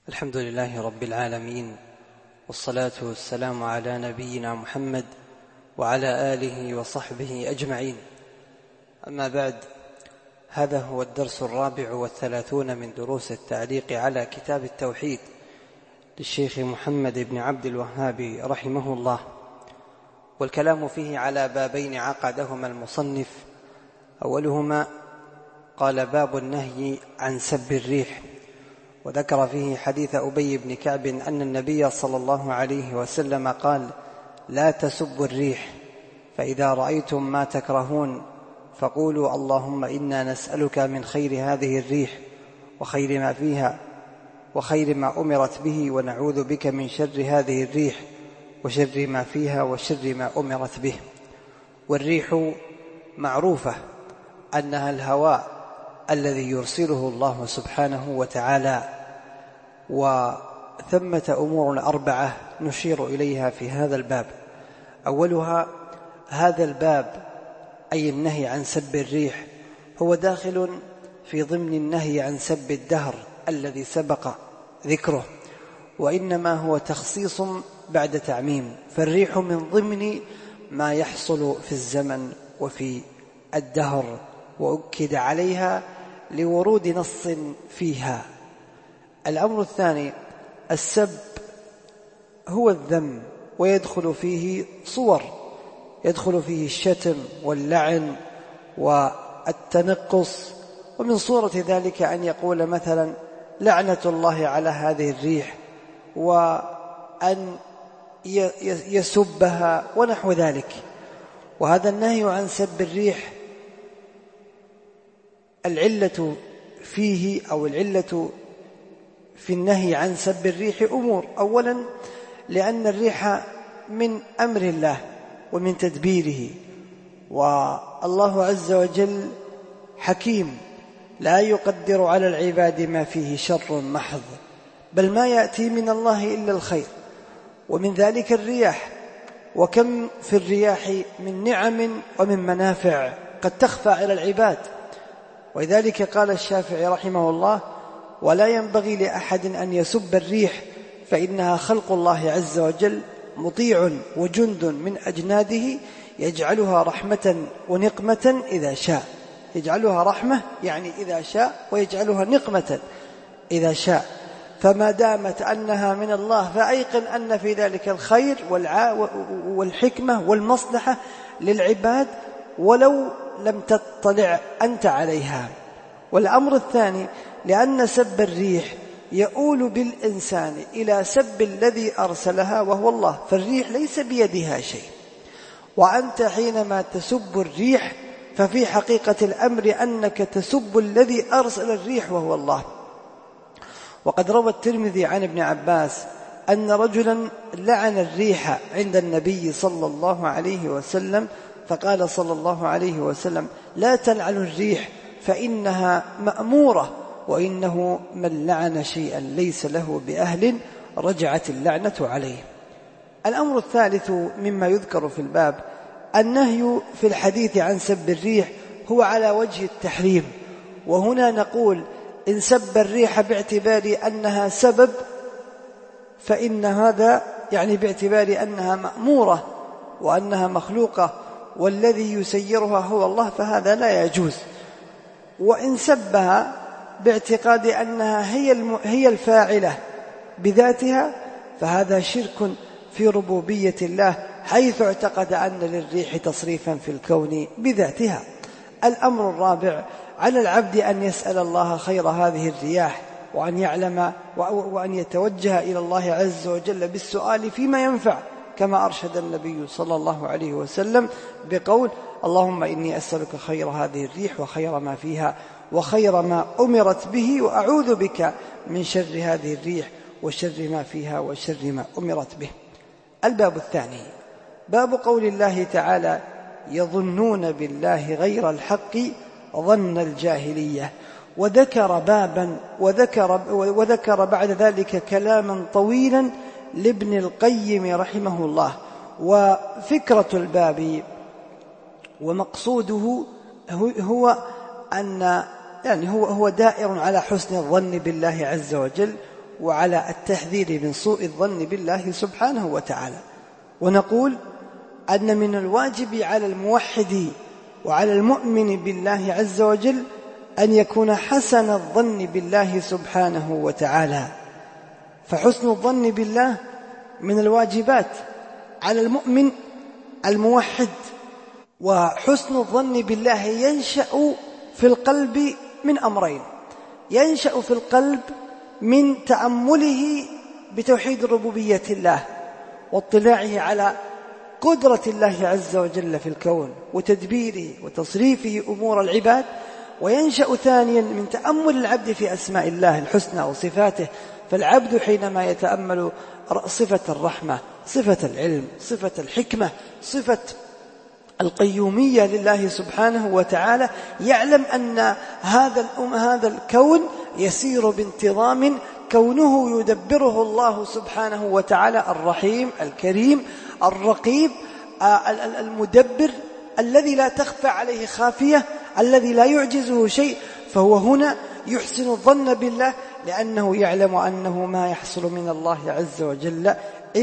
الحمد لله رب العالمين، والصلاة والسلام على نبينا محمد وعلى آله وصحبه أجمعين. أما بعد، هذا هو الدرس 34 من دروس التعليق على كتاب التوحيد للشيخ محمد بن عبد الوهاب رحمه الله، والكلام فيه على بابين عقدهما المصنف. أولهما قال: باب النهي عن سب الريح، وذكر فيه حديث أبي بن كعب أن النبي صلى الله عليه وسلم قال: لا تسبوا الريح، فإذا رأيتم ما تكرهون فقولوا اللهم إنا نسألك من خير هذه الريح وخير ما فيها وخير ما أمرت به، ونعوذ بك من شر هذه الريح وشر ما فيها وشر ما أمرت به. والريح معروفة أنها الهواء الذي يرسله الله سبحانه وتعالى، وثمة أمور 4 نشير إليها في هذا الباب. أولها هذا الباب أي النهي عن سب الريح هو داخل في ضمن النهي عن سب الدهر الذي سبق ذكره، وإنما هو تخصيص بعد تعميم، فالريح من ضمن ما يحصل في الزمن وفي الدهر، وأكد عليها لورود نص فيها. الأمر الثاني السب هو الذم، ويدخل فيه صور، يدخل فيه الشتم واللعن والتنقص، ومن صورة ذلك أن يقول مثلا لعنة الله على هذه الريح، وأن يسبها ونحو ذلك. وهذا النهي عن سب الريح العلة فيه أو العلة في النهي عن سب الريح أمور. أولا لأن الريح من أمر الله ومن تدبيره، والله عز وجل حكيم لا يقدر على العباد ما فيه شر محض، بل ما يأتي من الله إلا الخير، ومن ذلك الرياح. وكم في الرياح من نعم ومن منافع قد تخفى على العباد، ولذلك قال الشافعي رحمه الله: ولا ينبغي لأحد أن يسب الريح، فإنها خلق الله عز وجل، مطيع وجند من أجناده، يجعلها رحمة ونقمة إذا شاء. يجعلها رحمة يعني إذا شاء، ويجعلها نقمة إذا شاء. فما دامت أنها من الله فأيقن أن في ذلك الخير والحكمة والمصلحة للعباد، ولو لم تطلع أنت عليها. والأمر الثاني لأن سب الريح يؤول بالإنسان إلى سب الذي أرسلها وهو الله، فالريح ليس بيدها شيء، وأنت حينما تسب الريح ففي حقيقة الأمر أنك تسب الذي أرسل الريح وهو الله. وقد روى الترمذي عن ابن عباس أن رجلا لعن الريح عند النبي صلى الله عليه وسلم، فقال صلى الله عليه وسلم: لا تلعنوا الريح فإنها مأمورة، وإنه من لعن شيئا ليس له بأهل رجعت اللعنة عليه. الأمر الثالث مما يذكر في الباب النهي في الحديث عن سب الريح هو على وجه التحريم، وهنا نقول إن سب الريح باعتبار أنها سبب فإن هذا يعني باعتبار أنها مأمورة وأنها مخلوقة والذي يسيرها هو الله، فهذا لا يجوز. وإن سبها باعتقاد أنها هي الفاعلة بذاتها فهذا شرك في ربوبية الله، حيث اعتقد أن للريح تصريفا في الكون بذاتها. الأمر الرابع على العبد أن يسأل الله خير هذه الرياح، وأن يعلم وأن يتوجه إلى الله عز وجل بالسؤال فيما ينفع، كما أرشد النبي صلى الله عليه وسلم بقول: اللهم إني أسألك خير هذه الريح وخير ما فيها وخير ما أمرت به، وأعوذ بك من شر هذه الريح وشر ما فيها وشر ما أمرت به. الباب الثاني باب قول الله تعالى: يظنون بالله غير الحق ظن الجاهلية. وذكر بابا وذكر بعد ذلك كلاما طويلا لابن القيم رحمه الله. وفكرة الباب ومقصوده هو أن يعني هو دائر على حسن الظن بالله عز وجل، وعلى التحذير من سوء الظن بالله سبحانه وتعالى. ونقول أن من الواجب على الموحد وعلى المؤمن بالله عز وجل أن يكون حسن الظن بالله سبحانه وتعالى، فحسن الظن بالله من الواجبات على المؤمن الموحد. وحسن الظن بالله ينشأ في القلب من أمرين: ينشأ في القلب من تأمله بتوحيد ربوبية الله واطلاعه على قدرة الله عز وجل في الكون وتدبيره وتصريفه أمور العباد، وينشأ ثانيا من تأمل العبد في أسماء الله الحسنى وصفاته. فالعبد حينما يتأمل صفة الرحمة، صفة العلم، صفة الحكمة، صفة القيومية لله سبحانه وتعالى، يعلم أن هذا الكون يسير بانتظام، كونه يدبره الله سبحانه وتعالى، الرحيم الكريم الرقيب المدبر الذي لا تخفى عليه خافية، الذي لا يعجزه شيء. فهو هنا يحسن الظن بالله لأنه يعلم أنه ما يحصل من الله عز وجل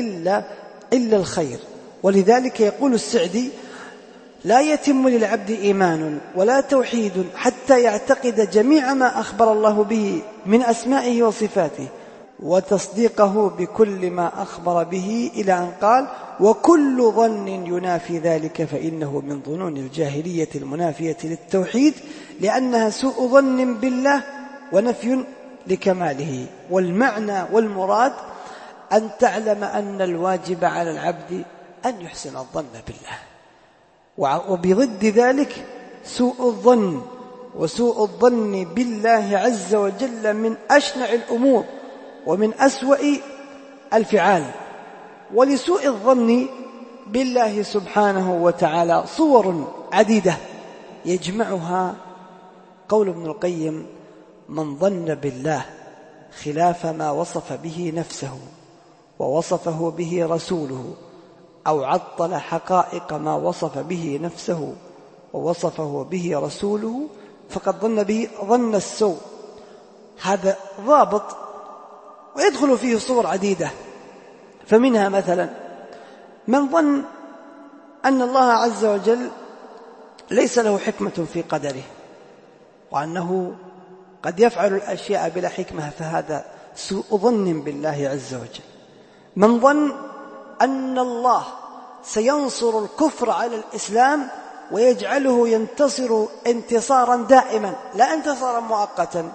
إلا الخير. ولذلك يقول السعدي: لا يتم للعبد إيمان ولا توحيد حتى يعتقد جميع ما أخبر الله به من أسمائه وصفاته وتصديقه بكل ما أخبر به، إلى أن قال: وكل ظن ينافي ذلك فإنه من ظنون الجاهلية المنافية للتوحيد، لأنها سوء ظن بالله ونفي لكماله. والمعنى والمراد أن تعلم أن الواجب على العبد أن يحسن الظن بالله، وبضد ذلك سوء الظن. وسوء الظن بالله عز وجل من أشنع الأمور ومن أسوأ الفعال. ولسوء الظن بالله سبحانه وتعالى صور عديدة يجمعها قول ابن القيم: من ظن بالله خلاف ما وصف به نفسه ووصفه به رسوله، أو عطل حقائق ما وصف به نفسه ووصفه به رسوله، فقد ظن به ظن السوء. هذا ضابط ويدخل فيه صور عديدة. فمنها مثلا من ظن أن الله عز وجل ليس له حكمة في قدره، وأنه قد يفعل الأشياء بلا حكمة، فهذا سوء ظن بالله عز وجل. من ظن أن الله سينصر الكفر على الإسلام ويجعله ينتصر انتصارا دائما لا انتصارا مؤقتا،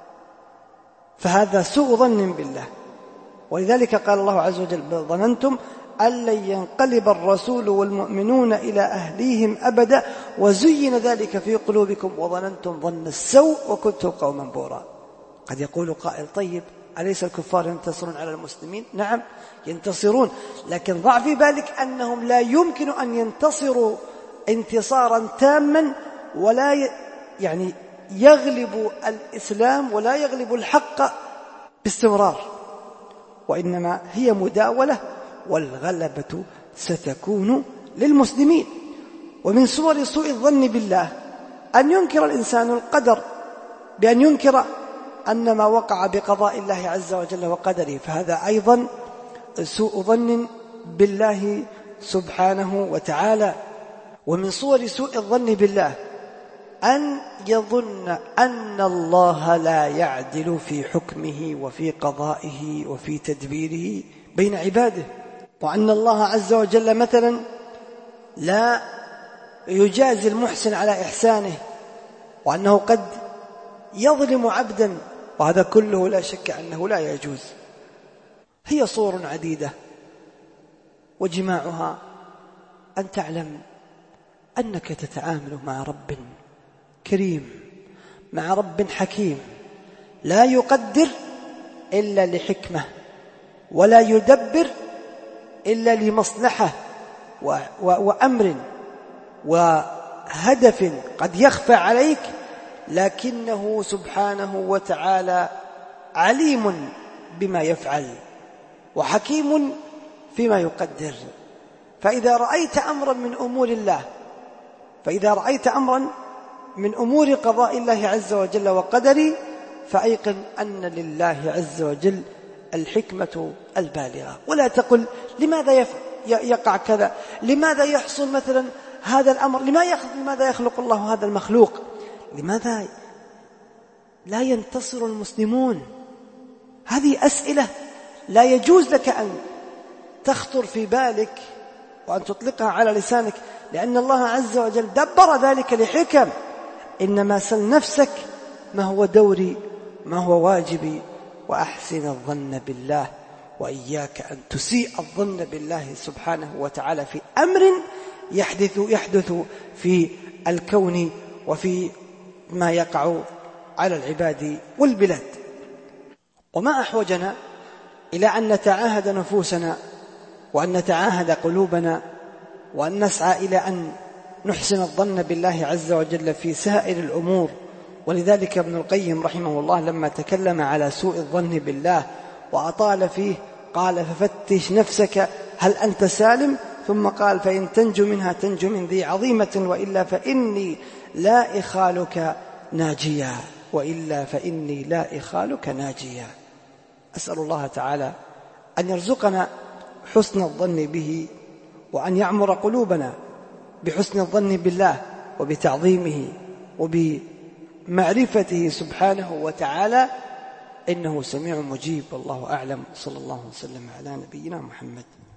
فهذا سوء ظن بالله. ولذلك قال الله عز وجل: ظننتم أن لن ينقلب الرسول والمؤمنون إلى أهليهم أبدا وزين ذلك في قلوبكم وظننتم ظن السوء وكنتم قوما بورا. قد يقول قائل: طيب، أليس الكفار ينتصرون على المسلمين؟ نعم ينتصرون، لكن ضع في بالك أنهم لا يمكن أن ينتصروا انتصارا تاما ولا يغلب الإسلام ولا يغلب الحق باستمرار، وإنما هي مداولة، والغلبة ستكون للمسلمين. ومن صور سوء الظن بالله أن ينكر الإنسان القدر، بأن ينكر أن ما وقع بقضاء الله عز وجل وقدره، فهذا أيضا سوء ظن بالله سبحانه وتعالى. ومن صور سوء الظن بالله أن يظن أن الله لا يعدل في حكمه وفي قضائه وفي تدبيره بين عباده، وأن الله عز وجل مثلا لا يجازي المحسن على إحسانه، وأنه قد يظلم عبدا، وهذا كله لا شك أنه لا يجوز. هي صور عديدة، وجماعها أن تعلم أنك تتعامل مع رب كريم، مع رب حكيم، لا يقدر إلا لحكمة، ولا يدبر إلا لمصلحة وأمر وهدف قد يخفى عليك، لكنه سبحانه وتعالى عليم بما يفعل وحكيم فيما يقدر. فإذا رأيت أمرا من أمور الله، فإذا رأيت أمرا من أمور قضاء الله عز وجل وقدره، فأيقن أن لله عز وجل الحكمة البالغة. ولا تقل لماذا يقع كذا، لماذا يحصل مثلا هذا الأمر، لماذا يخلق الله هذا المخلوق، لماذا لا ينتصر المسلمون. هذه أسئلة لا يجوز لك أن تخطر في بالك وأن تطلقها على لسانك، لأن الله عز وجل دبر ذلك لحكم. إنما سل نفسك ما هو دوري، ما هو واجبي، وأحسن الظن بالله، وإياك أن تسيء الظن بالله سبحانه وتعالى في أمر يحدث في الكون وفي ما يقع على العباد والبلاد. وما أحوجنا إلى أن نتعاهد نفوسنا وأن نتعاهد قلوبنا وأن نسعى إلى أن نحسن الظن بالله عز وجل في سائر الأمور. ولذلك ابن القيم رحمه الله لما تكلم على سوء الظن بالله وأطال فيه قال: ففتش نفسك هل أنت سالم؟ ثم قال: فإن تنجو منها تنجو من ذي عظيمة، وإلا فإني لا إخالك ناجيا، وإلا فإني لا إخالك ناجيا. أسأل الله تعالى أن يرزقنا حسن الظن به، وأن يعمر قلوبنا بحسن الظن بالله وبتعظيمه وبمعرفته سبحانه وتعالى، إنه سميع مجيب. والله أعلم. صلى الله وسلم على نبينا محمد.